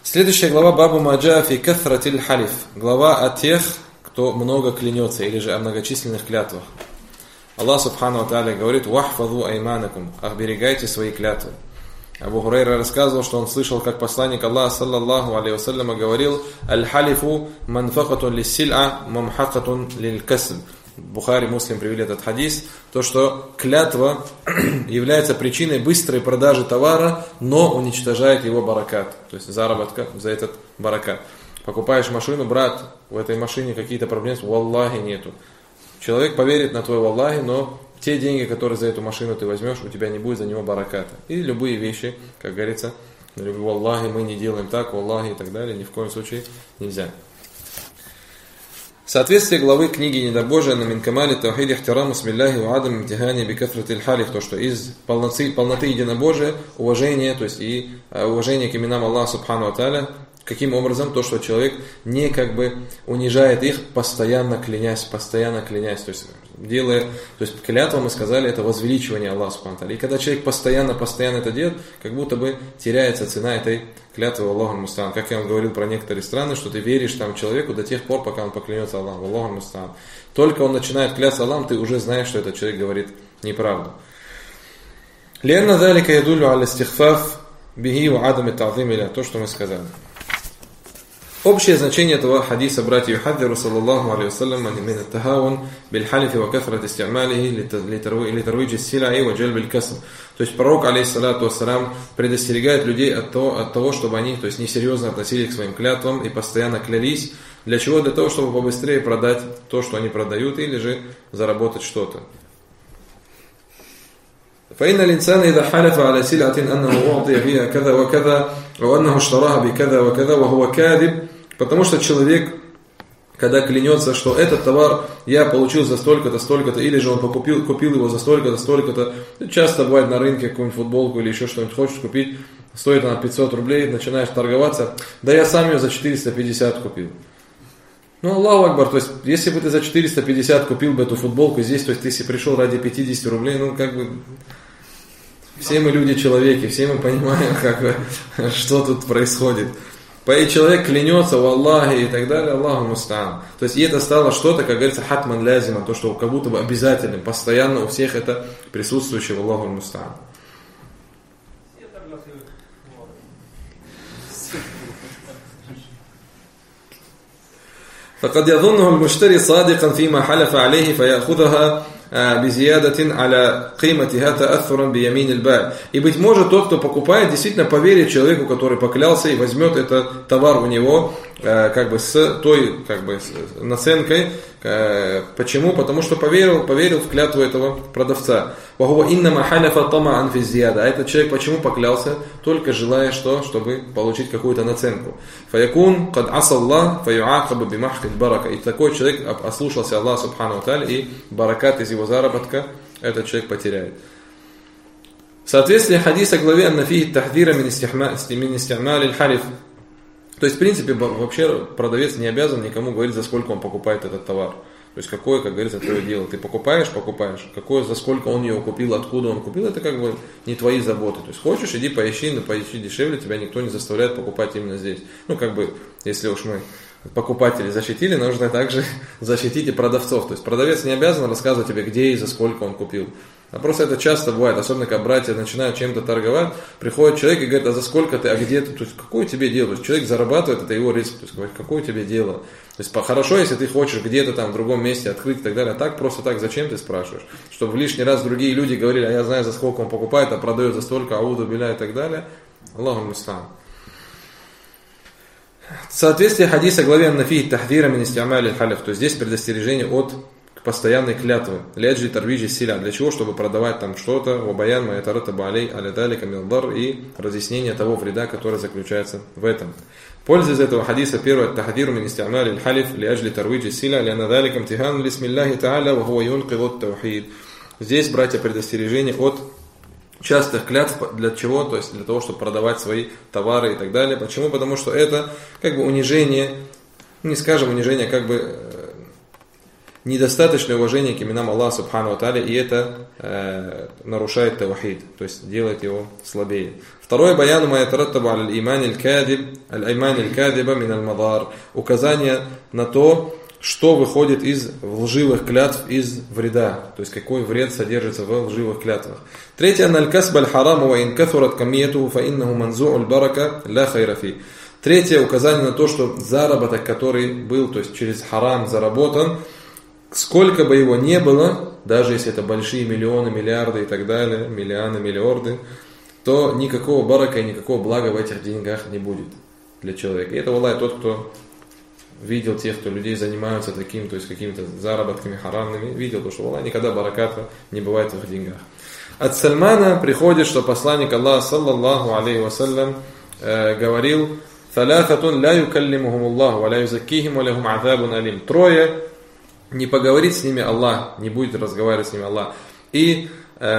Следующая глава Бабу Маджа фи кафратиль халиф. Глава о тех, кто много клянется, или же о многочисленных клятвах. Аллах Субхану ва Тааля говорит: «Вахфаду айманакум», оберегайте свои клятвы. Абу Хурайра рассказывал, что он слышал, как посланник Аллаха, саллаллаху алейхи вассаляма, говорил: «Аль-халифу манфакатун лиссиль'a мамхакатун лиль-касб». Бухари, Муслим привели этот хадис, то, что клятва является причиной быстрой продажи товара, но уничтожает его баракат, то есть заработка за этот баракат. Покупаешь машину, брат, в этой машине какие-то проблемы, валлахи нету. Человек поверит на твой валлахи, но те деньги, которые за эту машину ты возьмешь, у тебя не будет за него бараката. И любые вещи, как говорится, валлахи мы не делаем так, валлахи и так далее, ни в коем случае нельзя. Соответствие главы книги «Недобожие» на Минкамали Таухид Ихтираму Смилляхи ва Адам Имтихани Бикафратиль Халиф, то, что из полноты единобожия, уважение, то есть и уважение к именам Аллаха Субхану ва Тааля, каким образом? То, что человек не унижает их, постоянно клянясь, то есть делая, то есть клятва, мы сказали, это возвеличивание Аллаха Субхану ва Тааля. И когда человек постоянно это делает, как будто бы теряется цена этой клятвы Аллаху мустаан. Как я вам говорил про некоторые страны, что ты веришь там человеку до тех пор, пока он поклянется Аллаху, Аллаху мустаан. Только он начинает кляться Аллахом, ты уже знаешь, что этот человек говорит неправду. Лианна залика ядуллю аля истихфаф бихи ва адами та'зим иля, то, что мы сказали. Общее значение этого хадиса, братья, юхаддиру саллаллаху алейхи вассалям мин ат-тахаун биль халифи ва кафрат исти'малихи литарвиджи ссилаи ва джальбиль касб. То есть пророк, алейхиссалату вассалам, предостерегает людей от того, чтобы они, то есть несерьезно относились к своим клятвам и постоянно клялись. Для чего? Для того, чтобы побыстрее продать то, что они продают, или же заработать что-то. فإن الإنسان إذا حلف على سلعة أنه أعطي فيها كذا وكذا وأنه اشتراها بكذا وكذا وهو كاذب, потому что человек, когда клянется, что этот товар я получил за столько-то, столько-то, или же он купил его за столько-то, столько-то, часто бывает на рынке какую-нибудь футболку или еще что-нибудь хочешь купить, стоит она 500 рублей, начинаешь торговаться, да я сам ее за 450 купил. Ну, Аллаху Акбар, то есть, если бы ты за 450 купил бы эту футболку здесь, то есть, ты если пришел ради 50 рублей, все мы люди-человеки, все мы понимаем, что тут происходит. И человек клянется в Аллахе и так далее, Аллаху мустаан. То есть, и это стало что-то, как говорится, хатман лязима, то, что как будто бы обязательным, постоянно у всех это присутствующее в Аллаху мустаан. فقد يظنه المشتري صادقا فيما حلف عليه فيأخذها بزيادة على قيمتها تأثرا биямин аль-бай. И быть может тот, кто покупает, действительно поверит человеку, который поклялся, и возьмет этот товар у него с той наценкой. Почему? Потому что поверил в клятву этого продавца. А этот человек почему поклялся? Только желая что? Чтобы получить какую-то наценку. И такой человек ослушался Аллаха Субхану ва Тааля, и баракат из его заработка этот человек потеряет. В соответствии хадиса главе «Аннафихи тахдира мин исти'малиль халиф». То есть, в принципе, вообще продавец не обязан никому говорить, за сколько он покупает этот товар. То есть, какое, как говорится, твое дело. Ты покупаешь. Какое, за сколько он ее купил, откуда он купил, это не твои заботы. То есть, хочешь, иди поищи дешевле, тебя никто не заставляет покупать именно здесь. Если уж мы покупателей защитили, нужно также защитить и продавцов. То есть, продавец не обязан рассказывать тебе, где и за сколько он купил. А просто это часто бывает, особенно когда братья начинают чем-то торговать, приходит человек и говорит, а за сколько ты, а где ты, то есть какое тебе дело? То есть человек зарабатывает, это его риск, то есть говорит, какое тебе дело? То есть хорошо, если ты хочешь где-то там в другом месте открыть и так далее, а так просто так, зачем ты спрашиваешь? Чтобы в лишний раз другие люди говорили, а я знаю, за сколько он покупает, а продает за столько, ауду биля и так далее. Аллаху мустаан. Соответствие хадиса главе «Аннафихи тахдира мин исти'малиль халиф», то есть здесь предостережение от постоянной клятвы. Ляджи тарвиджи силя. Для чего? Чтобы продавать там что-то. Вабаян маятарата баалей алядалика милдар. И разъяснение того вреда, который заключается в этом. Польза из этого хадиса первое. Тахдиру мин исти'малиль халиф ляджи тарвиджи силя. Лянадаликам тихан лисмиллахи та'аля ва хуа юнкивот таухид. Здесь, братья, предостережение от частых клятв. Для чего? То есть для того, чтобы продавать свои товары и так далее. Почему? Потому что это унижение, не скажем унижение, недостаточное уважение к именам Аллаха Субхану ва Тааля, и это нарушает тавхид, то есть делает его слабее. Второе, баяну ма ятараттабу аля аль-иман аль-кадиба мин аль-мадар, указание на то, что выходит из лживых клятв, из вреда, то есть какой вред содержится в лживых клятвах. Третье, аль-касб аль-харам ва ин кафурат камиятуху фа иннаху манзу'у аль-барака ла хайра фи. Третье, указание на то, что заработок, который был, то есть через харам заработан, сколько бы его не было, даже если это большие миллионы, миллиарды и так далее, миллионы, миллиарды, то никакого барака и никакого блага в этих деньгах не будет для человека. И это, валлахи, тот, кто видел тех, кто людей занимаются таким, то есть какими-то заработками харамными, видел то, что, валлахи, никогда бараката не бывает в их деньгах. От Сальмана приходит, что посланник Аллаха, саллаллаху алейхи вассалям, говорил: «Саляхатун ля юкаллимухум Аллаху, ва ля юзаккихим, ва лахум азабун алим». Трое, не поговорит с ними Аллах, не будет разговаривать с ними Аллах. И,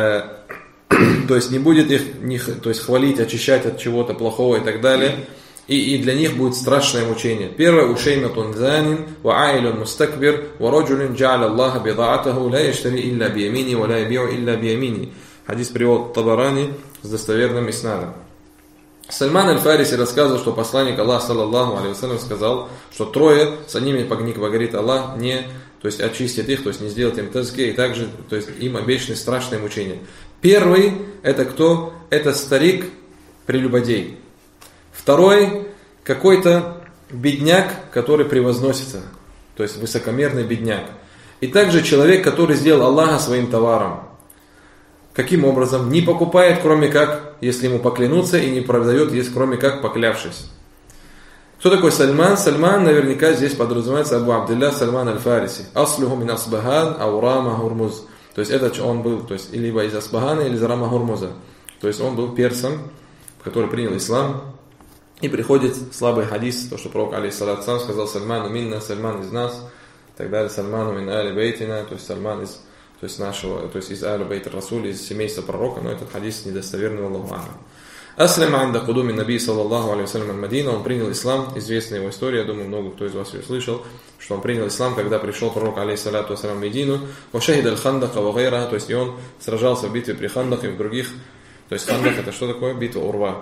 то есть, не будет их то есть, хвалить, очищать от чего-то плохого и так далее. И для них будет страшное мучение. Первое, ушейматун занин, ва айлун мустакбир, ва раджулин джа'аля Аллаха бида'атаху, ла яштари илля биямини, ва ла яби'у илля биямини. Хадис привод Табарани с достоверным иснадом. Сальман аль-Фариси рассказывал, что посланник Аллаха, саллаллаху алейхи вассалям, сказал, что трое, за ними не поговорит Аллах, то есть очистит их, то есть не сделает им тазки, и также, то есть им обещаны страшные мучения. Первый, это кто? Это старик-прелюбодей. Второй, какой-то бедняк, который превозносится, то есть высокомерный бедняк. И также человек, который сделал Аллаха своим товаром. Каким образом? Не покупает, кроме как, если ему поклянуться, и не продает, кроме как поклявшись. Кто такой Сальман? Сальман наверняка здесь подразумевается Абу Абдилля Сальман аль-Фариси. Аслуху мин Асбахан ау Рама Гурмуз. То есть это он был, то есть либо из Асбахана, или из Рама Гурмуза. То есть он был персом, который принял ислам. И приходит слабый хадис, то, что пророк алейхиссалату вассалям сказал: Сальману минна, Сальман из нас, и так далее, Сальману мин али бейтина, то есть Сальман из, то есть нашего, то есть из али бейта Расуля, из семейства пророка, но этот хадис недостоверный, Аллаху а'алям. Аслим анда кудуми наби саллаллаху алейхи вассалям аль-Мадина, он принял ислам, известная его история, я думаю, много кто из вас ее слышал, что он принял ислам, когда пришел пророк алейхиссалату вассалям в Медину, ва шахид аль-Хандака ва гайра, то есть и он сражался в битве при Хандак и в других, то есть Хандак это что такое? Битва Урва.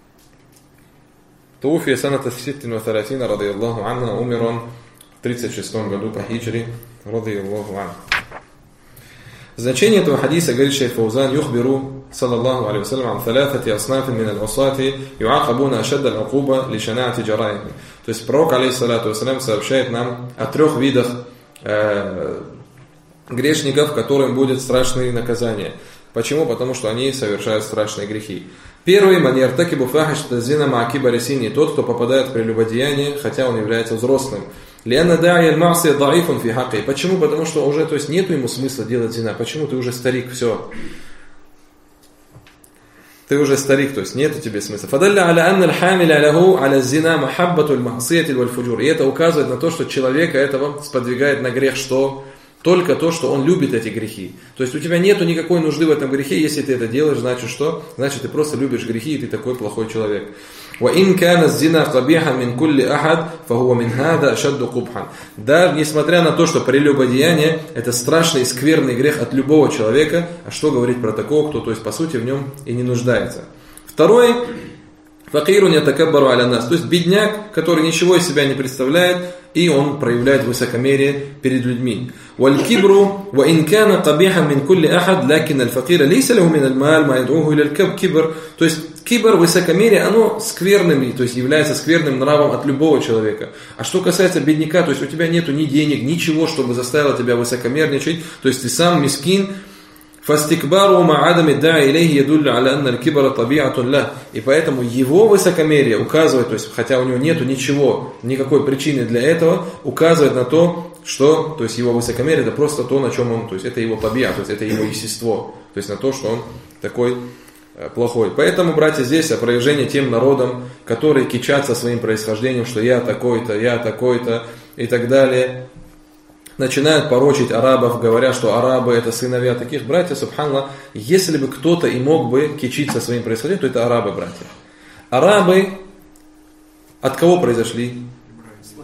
Туфия саната 36 радийаллаху анха, умер он в 36 году по хиджри, радийаллаху анха. Значение этого хадиса, говорит шейх Фаузан, юхбиру саллаллаху алейхи вассалям ан саляфати аснафи мин аль-усати юакабуна ашадда аль-акуба ли шанаати джарайми. То есть пророк алейхиссалату вассалям сообщает нам о 3 видах грешников, которым будет страшные наказания. Почему? Потому что они совершают страшные грехи. Первый, маньяр такибу фахиш тазина маакиба ресини, тот, кто попадает в прелюбодеяние, хотя он является взрослым. Лианна да'и аль-ма'сия да'ифун фи хакки. Почему? Потому что уже, то есть нету ему смысла делать зина. Почему? Ты уже старик, все. Ты уже старик, то есть нету тебе смысла. Фадалля аля анна аль-хамиля лаху аля зина махаббату аль-махсияти валь-фуджур. И это указывает на то, что человека этого сподвигает на грех, что? Только то, что он любит эти грехи. То есть у тебя нету никакой нужды в этом грехе, если ты это делаешь, значит что? Значит ты просто любишь грехи, и ты такой плохой человек. وَإِنْ كَانَ الزِّنَا قَبِيحًا مِنْ كُلِّ أَحَدٍ فَهُوَ مِنْ هَذَا أَشَدُّ قُبْحًا. Да, несмотря на то, что прелюбодеяние это страшный и скверный грех от любого человека, а что говорить про такого, кто, то есть по сути в нем и не нуждается. Второй, факирун ятакаббару аля нас, то есть бедняк, который ничего из себя не представляет, и он проявляет высокомерие перед людьми. Валь-кибру ва ин кана кабихан мин кулли ахад, лакин аль-факира лейса лаху мин аль-мал ма яд'уху иля аль-кибр. То есть кибр, высокомерие, оно скверным, то есть является скверным нравом от любого человека. А что касается бедняка, то есть у тебя нету ни денег, ничего, чтобы заставило тебя высокомерничать, то есть ты сам мискин. فاستكباره مع عدم الداعي إليه يدل على أن الكبر طبيعة له. И поэтому его высокомерие указывает, то есть хотя у него нету ничего, никакой причины для этого, указывает на то, что, то есть его высокомерие это просто то, на чем он, то есть это его табиа, то есть это его естество, то есть на то, что он такой плохой. Поэтому, братья, здесь опровержение тем народам, которые кичатся своим происхождением, что я такой-то и так далее. Начинают порочить арабов, говоря, что арабы это сыновья таких братьев. Субханаллах, если бы кто-то и мог бы кичиться своим происхождением, то это арабы, братья. Арабы от кого произошли?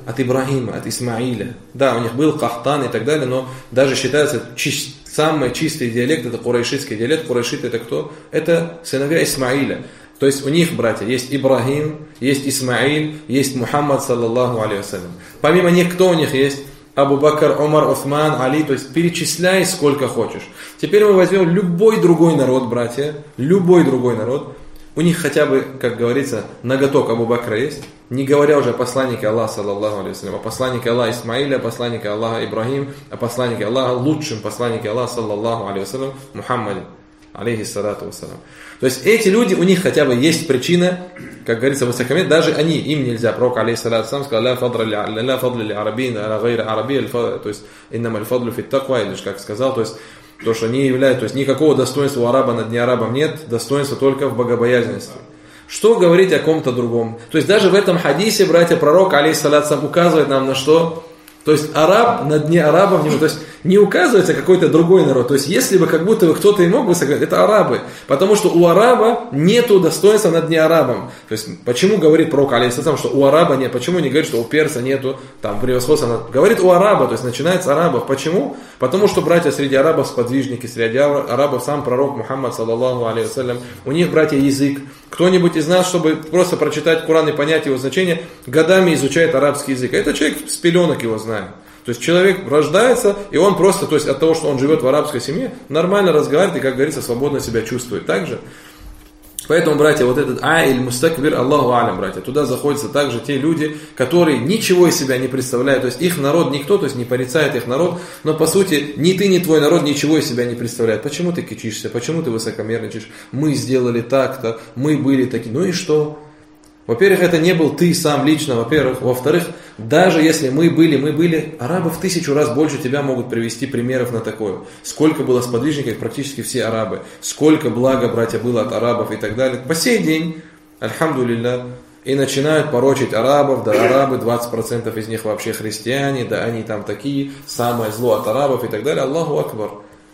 от Ибрагима, от Исмаиля. Да, у них был Кахтан и так далее, но даже считается самый чистый диалект, это курайшитский диалект. Курайшиты это кто? Это сыновья Исмаиля. То есть у них, братья, есть Ибрагим, есть Исмаиль, есть Мухаммад, саллаллаху алейхи вассалям. Помимо них, кто у них есть? Абу Бакр, Умар, Усман, Али, то есть перечисляй сколько хочешь. Теперь мы возьмем любой другой народ, братья, любой другой народ. У них хотя бы, как говорится, ноготок Абу Бакра есть. Не говоря уже о посланнике Аллаха, саллаллаху алейхи вассалям, о посланнике Аллаха Исмаиля, о посланнике Аллаха Ибрагим, о посланнике Аллаха, лучшем посланнике Аллаха, саллаллаху алейхи вассалям, Мухаммаде, алейхиссалату вассалям. То есть эти люди, у них хотя бы есть причина, как говорится, высокомерие, даже они, им нельзя. Пророк, алейхиссалату вассалам, сказал, ля фадля ли арабин, ля гайра араби, то есть, иннама аль-фадлю фит таква, или же как сказал, то есть, то, что они являются, то есть никакого достоинства у араба над неарабом нет, достоинства только в богобоязненности. Что говорить о ком-то другом? То есть даже в этом хадисе, братья, пророк, алейхиссалату указывает нам на что? То есть араб над неарабом, то есть не указывается какой-то другой народ. То есть если бы как будто бы кто-то и мог бы сказать, это арабы. Потому что у араба нету достоинства над неарабом. То есть почему говорит пророк, алейхиссалам, что у араба нет, почему не говорит, что у перса нету там превосходства? Говорит у араба, то есть начинается с арабов. Почему? Потому что, братья, среди арабов сподвижники, среди арабов сам пророк Мухаммад, саллаллаху алейхи вассалям, у них, братья, язык. Кто-нибудь из нас, чтобы просто прочитать Коран и понять его значение, годами изучает арабский язык. А этот человек с пеленок его знает. То есть человек рождается, и он просто, то есть от того, что он живет в арабской семье, нормально разговаривает и, как говорится, свободно себя чувствует. Также. Поэтому, братья, вот этот айль мустакбир, Аллаху алям, братья, туда заходятся также те люди, которые ничего из себя не представляют. То есть их народ никто, то есть не порицает их народ, но по сути ни ты, ни твой народ ничего из себя не представляет. Почему ты кичишься, почему ты высокомерничаешь? Мы сделали так-то, мы были такие. Ну и что? Во-первых, это не был ты сам лично, во-первых. Во-вторых, даже если мы были, арабы в 1000 раз больше тебя могут привести примеров на такое. Сколько было сподвижников, практически все арабы. Сколько блага, братья, было от арабов и так далее. По сей день, альхамдулилля, и начинают порочить арабов, да арабы, 20% из них вообще христиане, да они там такие, самое зло от арабов и так далее. Аллаху акбар.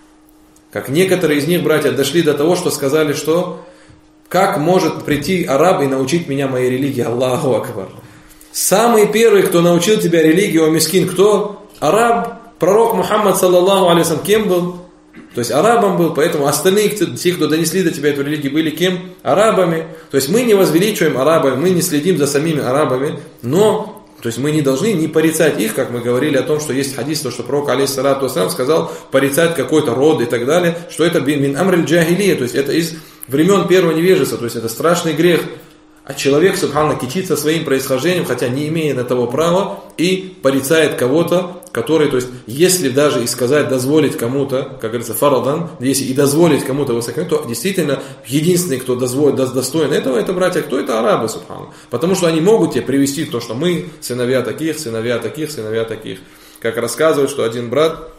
Как некоторые из них, братья, дошли до того, что сказали, что как может прийти араб и научить меня моей религии? Аллаху акбар. Самый первый, кто научил тебя религии, о мискин, кто? Араб, пророк Мухаммад, саллаллаху алейхи вассалям, кем был? То есть арабом был, поэтому остальные, те, кто донесли до тебя эту религию, были кем? Арабами. То есть мы не возвеличиваем арабов, мы не следим за самими арабами, но то есть мы не должны не порицать их, как мы говорили о том, что есть хадис, то, что пророк, алейхиссалату вассалям, сказал порицать какой-то род и так далее, что это мин амриль джахилия, то есть это из времен первого невежества, то есть это страшный грех. А человек, субханаллах, кичится своим происхождением, хотя не имея на того права, и порицает кого-то, который, то есть, если даже и сказать, дозволить кому-то, как говорится, фарадан, если и дозволить кому-то высокомерие, то действительно единственный, кто достоин этого, это братья, кто это? Арабы, субханаллах. Потому что они могут тебе привести то, что мы сыновья таких, сыновья таких, сыновья таких. Как рассказывают, что один брат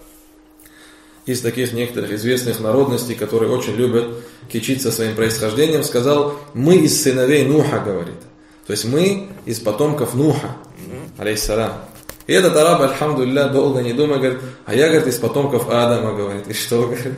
из таких некоторых известных народностей, которые очень любят кичиться своим происхождением, сказал, мы из сыновей Нуха, говорит. То есть мы из потомков Нуха, алейхиссалам. И этот араб, альхамдулилля, долго не думая, говорит, а я, говорит, из потомков Адама, говорит. И что, говорит?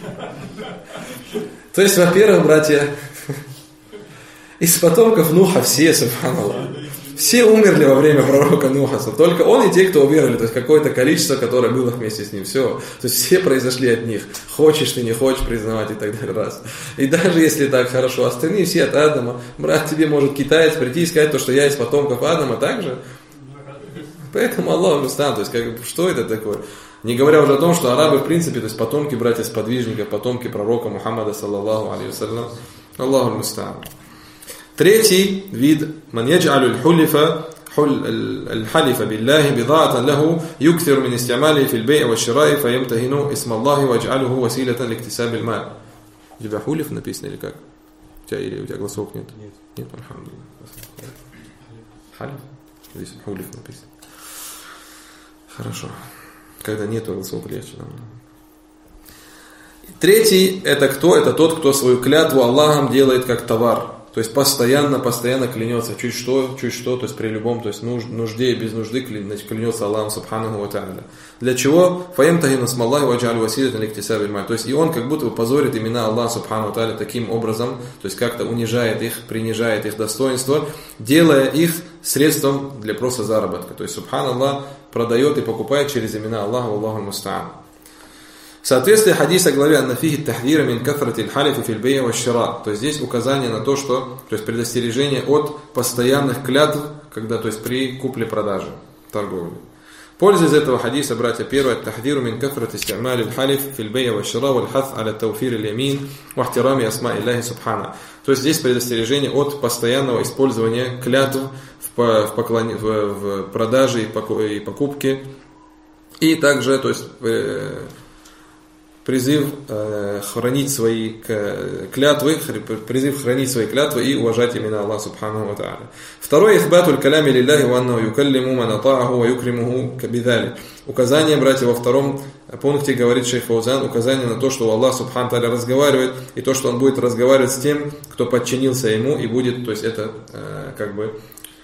То есть, во-первых, братья, из потомков Нуха все, субханаллах. Все умерли во время пророка Нуха, только он и те, кто уверовали, то есть какое-то количество, которое было вместе с ним, все. То есть все произошли от них, хочешь ты, не хочешь признавать и так далее, раз. И даже если так хорошо, остальные все от Адама, брат, тебе может китаец прийти и сказать то, что я из потомков Адама, так же? Поэтому Аллах мустан, то есть что это такое? Не говоря уже о том, что арабы в принципе, то есть потомки братья-сподвижников, потомки пророка Мухаммада, саллаллаху алейхи вассалям, Аллаху мустан. Третий вид, ман ядж'алю аль-хулифа الحلف بالله بضاعة له يكثر من استعماله في البيع والشراء فيمتهن اسم الله واجعله وسيلة لاكتساب المال. У тебя хулиф написано или как? Или у тебя голосок нет? Нет, альхамдулилlah. Халиф? Здесь хулиф написано. Хорошо. Когда нету голосок, легче нам. Третий, это кто? Это тот, кто свою клятву Аллахом делает как товар. то есть постоянно клянется, чуть что, то есть при любом, то есть нужде и без нужды клянется Аллаху Субханаху ва Тааля. Для чего? فَيَمْتَهِنُ اسْمَ اللَّهِ وَيَجْعَلُ وَسِيلَةً لِاكْتِسَابِ المال. То есть и он как будто бы позорит имена Аллаха Субханаху ва Тааля таким образом, то есть как-то унижает их, принижает их достоинство, делая их средством для просто заработка. То есть Субханаллах продает и покупает через имена Аллаха, Аллаху муста'ан. В соответствии хадиса главе «Аннафихи тахдира мин кафрати аль-халифи фил бей'и ва шира». То есть здесь указание на то, что, то есть предостережение от постоянных клятв, когда, то есть при купле-продаже, торговле. Польза из этого хадиса, братья, первое: тахдиру мин кафрати исти'мали аль-халиф фил бей'и ва шира валь хас аля тауфир аль-ямин ва ихтирами асма Илляхи субхана. То есть здесь предостережение от постоянного использования клятв в продаже и покупке. И также, то есть, призыв хранить свои клятвы, и уважать имена Аллаха Субханаху ва Тааля. Второе: ихбатуль калями лилляхи ва аннаху юкаллиму ман ата'аху ва юкримуху кабидали. Указание, братья, во втором пункте говорит шейх Фаузан, указание на то, что Аллах Субханаху ва Тааля разговаривает, и то, что он будет разговаривать с тем, кто подчинился ему, и будет, то есть это как бы...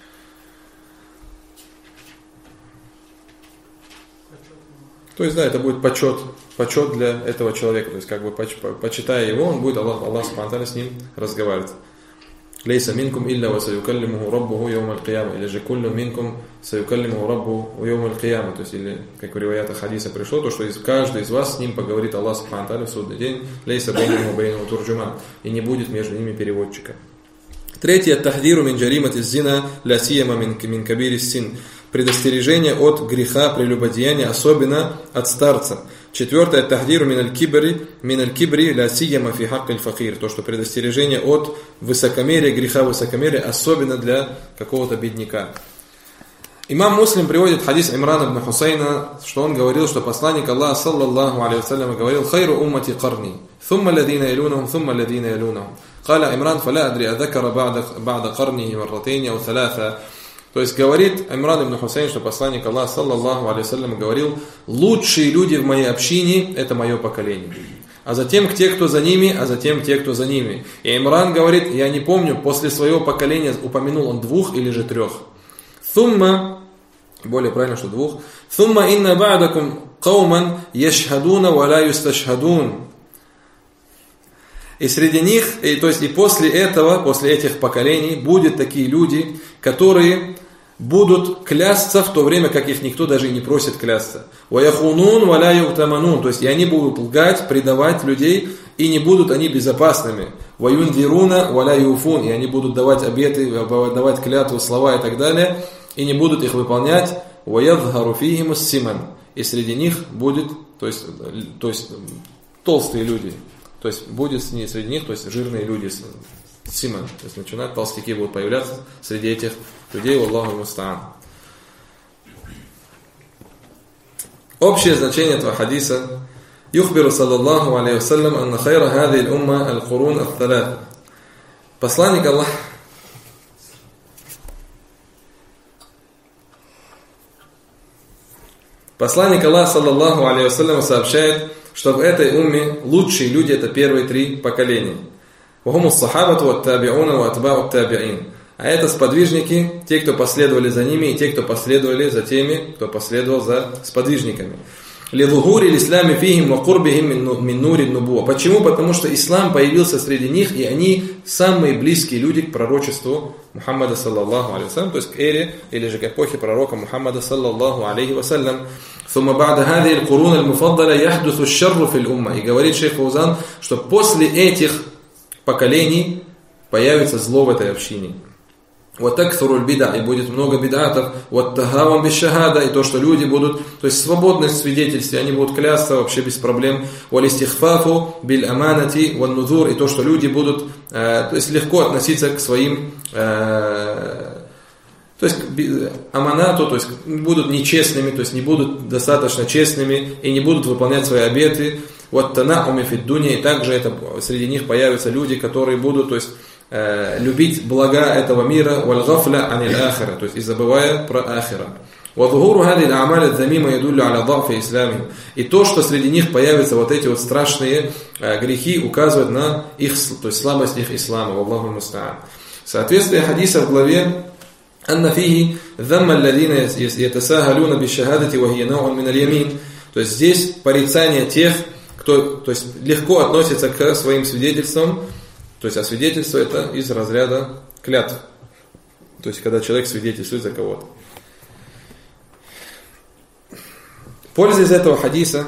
То есть, да, это будет почет для этого человека. То есть, как бы, почитая его, он будет, Аллах Субханаху с ним разговаривать. «Лейса минкум илля ва саюкаллимуху раббуху йоум аль-кияма». Или же «Куллю минкум саюкаллимуху раббуху йоум аль-кияма». То есть, или, как в риваятах хадиса пришло, то, что каждый из вас с ним поговорит Аллах Субханаху в судный день. «Лейса бейнаху бейнаху турджуман». И не будет между ними переводчика. Третье: «Тахдиру мин джаримати зина ля сияма мин кабири син». Предостережение от греха прелюбодеяния, особенно от старца. Четвертое: тахдиру мин аль-кибри ля сияма фи хакк аль-факир. То, что предостережение от высокомерия, греха высокомерия, особенно для какого-то бедняка. Имам Муслим приводит хадис Имрана ибн Хусайна, что он говорил, что посланник Аллаха саллаллаху алейхи вассалям говорил: «Хайру уммати карни, thumma ладина ялунахум, thumма ладина ялунахум». Каля Имран, фаля адри адакара ба'да карнихи марратейни ау саляса. То есть говорит Имран ибн Хусайн, что посланник Аллаха саллаллаху алейхи вассалям говорил: лучшие люди в моей общине — это мое поколение. А затем те, кто за ними, а затем те, кто за ними. И Имран говорит: я не помню, после своего поколения упомянул он 2 или же 3. Сумма, более правильно, что 2. Сумма инна ба'дакум кауман яшхадуна ва ла юсташхадун. И среди них, то есть и после этого, после этих поколений, будут такие люди, которые будут клясться в то время, как их никто даже и не просит клясться. وَيَخُونُونَ وَلَا يُؤْتَمَنُونَ. То есть и они будут лгать, предавать людей, и не будут они безопасными. وَيُنْذِرُونَ وَلَا يُوفُونَ. И они будут давать обеты, давать клятвы, слова и так далее, и не будут их выполнять. وَيَظْهَرُ فِيهِمُ السِّمَنُ. И среди них будет, то есть толстые люди. То есть будет среди них, то есть жирные люди, симан, то есть начинают, толстяки будут появляться среди этих людей, Аллаху муста'ан. Общее значение этого хадиса: юхбиру саллаллаху алейхи вассалям анна хайра хади аль-умма аль-курун ат-талат. Посланник Аллаха саллаллаху алейхи вассалям сообщает, что в этой умме лучшие люди — это первые 3 поколения. وهم الصحابة والتابعون وأتباع التابعين. А это сподвижники, те, кто последовали за ними, и те, кто последовали за теми, кто последовал за сподвижниками. لظهور الإسلام فيهم وقربهم من نور النبوة. Почему? Потому что ислам появился среди них, и они самые близкие люди к пророчеству Мухаммада саллаллаху алейхи вассалям, то есть к эре или же к эпохе пророка Мухаммада саллаллаху алейхи вассалям. ثم بعد هذه القرون المفضلة يحدث الشر في الأمة. И говорит шейх Фаузан, что после этих поколений появится зло в этой общине. وَتَكْثُرُ الْبِدَعِ. И будет много бидатов. وَالتَّهَاوَمْ بِالشَّهَادَةِ. И то, что люди будут, то есть свободность в свидетельстве, они будут клясться вообще без проблем. وَالْإِسْتِخْفَافُ بِالْأَمَانَةِ وَالنُّذُورِ. И то, что люди будут, то есть легко относиться к своим, то есть аманату, то есть будут нечестными, то есть не будут достаточно честными и не будут выполнять свои обеты. وَالتَّنَعُمِ فِي الدُّنْيَا. И также это, среди них появятся люди, которые будут, то есть любить блага этого мира, вальгафля аниль ахира, то есть и забывая про ахира. وظهور هذه الأعمال الذميمة يدل على ضعف إسلامهم. И то, что среди них появятся вот эти вот страшные грехи, указывает на их, то есть слабость их ислама. Аллаху муста'ан. Соответствие хадиса в главе «Анна фихи замма алладина ятасахалуна бишшахадати ва хия нау'ун мин аль-ямин». То есть здесь порицание тех, кто то есть, легко относится к своим свидетельствам. То есть, а свидетельство это из разряда клятв. То есть, когда человек свидетельствует за кого-то. Польза из этого хадиса.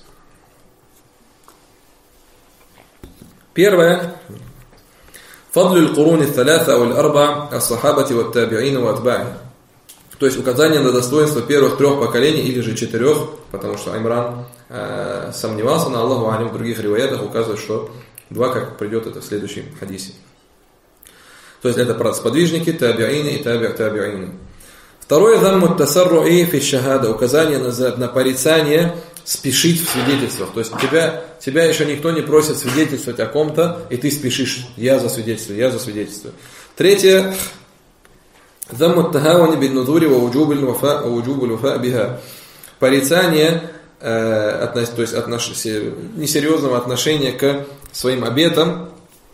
Первое. Фадлю аль-куруни ат-талата валь-арба ас-сахабати ват-таби'ин ва-атба'и. То есть указание на достоинство первых 3 поколений или же 4, потому что Имран сомневался, на Аллаху алим в других риваятах указывает, что 2, как придет это в следующем хадисе. То есть это сподвижники, таби'ины и таби'ины. Второе, замму тасарруи фи шахада, указание на порицание спешить в свидетельствах. То есть тебя еще никто не просит свидетельствовать о ком-то, и ты спешишь. Я засвидетельствую. Третье, замму тахауни бин нудури ва уджубуль вафа биха. Порицание, то есть несерьезного отношения к своим обетам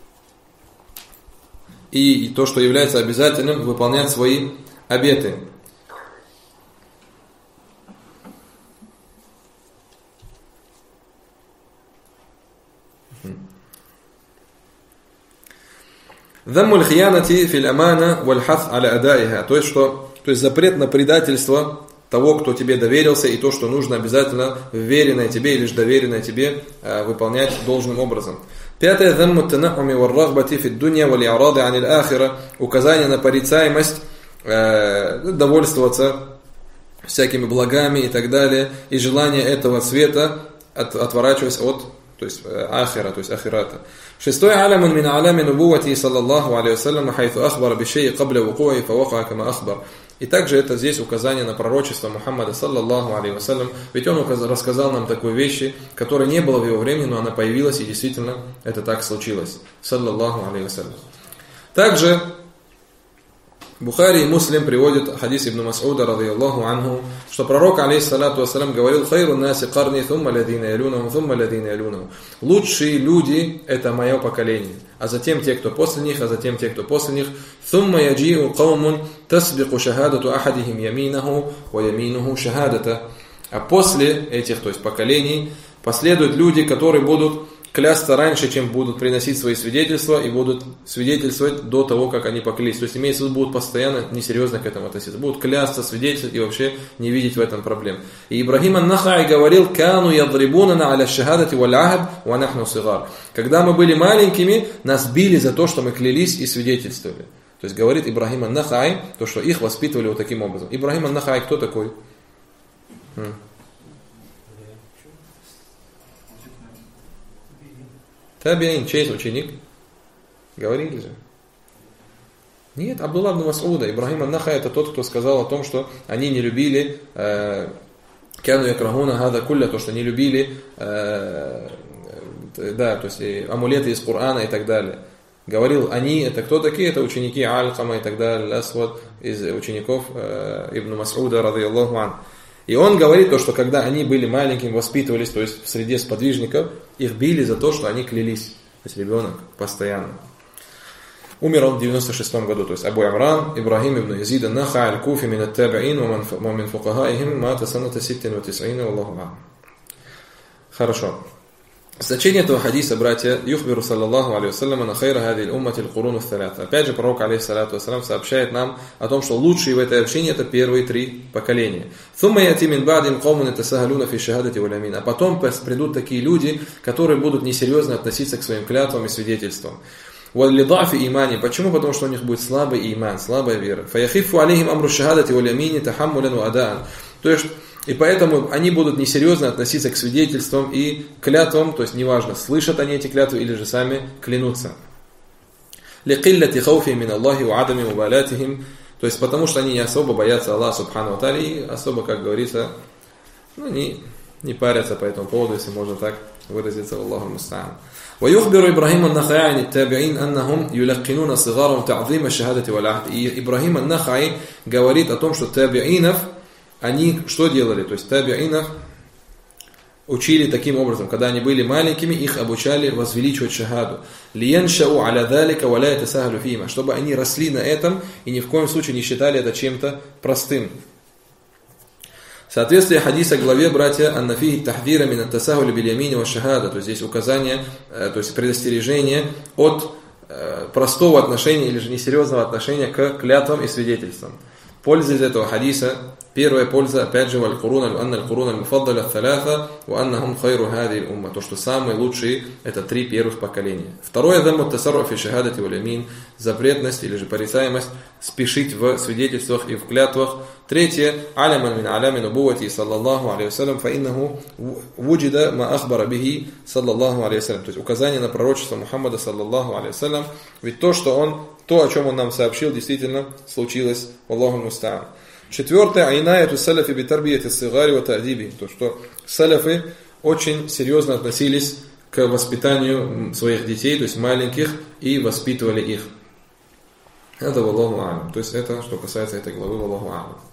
и то, что является обязательным, выполнять свои обеты. Заммуль хиянати фил амана валь хас аля адаиха. То есть запрет на предательство того, кто тебе доверился, и то, что нужно обязательно вверенное тебе или же доверенное тебе выполнять должным образом. Пятое, замму танахуми валь рагбати фид дунья валь и'рады аниль ахира. Указание на порицаемость, довольствоваться всякими благами и так далее, и желание этого света отворачиваясь от, то есть ахира, то есть ахирата. Шестое, алямун мин алями нубувати саллаллаху алейхи вассалям, хайфу ахбара бишей кабля вукуи фавака кама ахбар. И также это здесь указание на пророчество Мухаммада саллаллаху алейхи вассалям, ведь он рассказал нам такой вещи, которой не было в его времени, но она появилась, и действительно это так случилось. Саллаллаху алейхи вассалям. Также Бухари и Муслим приводят хадис Ибн Мас'уда радийаллаху анху, что пророк алейхиссалату вассалям говорил: «Хайру наси карни thumma ладина ялунахум, thumма ладина ялунахум». Лучшие люди это мое поколение, а затем те, кто после них, а затем те, кто после них. Thumma яджи'у каумун тасбику шахадату ахадихим яминаху ва яминуху шахадата. А после этих, то есть поколений, последуют люди, которые будут клясться раньше, чем будут приносить свои свидетельства, и будут свидетельствовать до того, как они поклялись. То есть имеется в виду, будут постоянно несерьезно к этому относиться. Будут клясться, свидетельствовать и вообще не видеть в этом проблем. И Ибрахим ан-Нахаи говорил: «Кану ядрибунана аля шахадати валь ахд ва нахну сигар». Когда мы были маленькими, нас били за то, что мы клялись и свидетельствовали. То есть говорит Ибрахим ан-Нахаи, то, что их воспитывали вот таким образом. Ибрахим ан-Нахаи кто такой? Табиин, чей ученик? Говорили же. Нет, Абдулла ибн Мас'уда. Ибрахим ан-Нахаи это тот, кто сказал о том, что они не любили кяну якрахуна хада кулля, то, что не любили то есть амулеты из Корана и так далее. Говорил, они, это кто такие? Это ученики Алькама и так далее, Асвад, из учеников Ибн Мас'уда радийаллаху ан. И он говорит то, что когда они были маленькими, воспитывались, то есть в среде сподвижников, их били за то, что они клялись. То есть ребенок постоянно. Умер он в 96 году. То есть Абу Амран, Ибрахим ибн Язид ан-Нахаи аль-Куфи мин ат-табиин ва мин фукахаихим мата саната 96 Аллаху а'лам. Хорошо. Значение этого хадиса, братья, юхбиру саллаллаху алейхи вассалям на хайра хади уммати аль-куруну ат-талата. Опять же, пророк алейхиссалату вассалям сообщает нам о том, что лучшие в этой общине это первые 3 поколения. Thumma яти мин ба'дин каумун ятасахалуна фи шахадати валь ямин. А потом придут такие люди, которые будут несерьезно относиться к своим клятвам и свидетельствам. Валлидафи имани. Почему? Потому что у них будет слабый иман, слабая вера. Фаяхифу алейхим амру шахадати валь ямини тахаммулян ва адаан. То есть и поэтому они будут несерьезно относиться к свидетельствам и клятвам, то есть неважно, слышат они эти клятвы или же сами клянутся. لِقِلَّةِ خَوْفِهِمْ مِنَ اللَّهِ وَعَدَمِ مُبَالَاتِهِمْ. То есть потому что они не особо боятся Аллаха субхану ва тааля и особо, как говорится, не парятся по этому поводу, если можно так выразиться. Аллаху муста'ан. ويخبر إبراهيم النخعي عن التابعين أنهم يلقنون صغارهم تعظيم الشهادة والعهد. И Ибрахим ан-Нахаи говорит о том, что табиинов они что делали? То есть табиинов учили таким образом, когда они были маленькими, их обучали возвеличивать шахаду. Лияншау аля далика ва ла ятасахалу фима, чтобы они росли на этом и ни в коем случае не считали это чем-то простым. Соответствие хадиса к главе, братья, анна фихи тахдира мин ат-тасахули биль ямини ва шахада, то есть здесь указание, то есть предостережение от простого отношения или же несерьезного отношения к клятвам и свидетельствам. Польза из этого хадиса, первая польза, опять же, анна аль-куруна муфаддаля ат-талата ва аннахум хайру хади аль-умма, то, что самые лучшие это 3 первых поколения. Второе, дамму тасарру фи шахадати валь ямин, запретность или же порицаемость спешить в свидетельствах и в клятвах. Третье, аляман мин алями нубувати саллаллаху алейхи вассалям, фа иннаху вуджида ма ахбара бихи саллаллаху алейхи вассалям, то есть указание на пророчество Мухаммада саллаллаху алейхи вассалям, ведь то, о чем он нам сообщил, действительно случилось. Аллаху муста'ан. Четвертое, айнаяту салафи битарбияти сигари ва та'диби, то, что салафы очень серьезно относились к воспитанию своих детей, то есть маленьких, и воспитывали их. Это Аллаху а'лам. То есть это, что касается этой главы, Аллаху а'лам.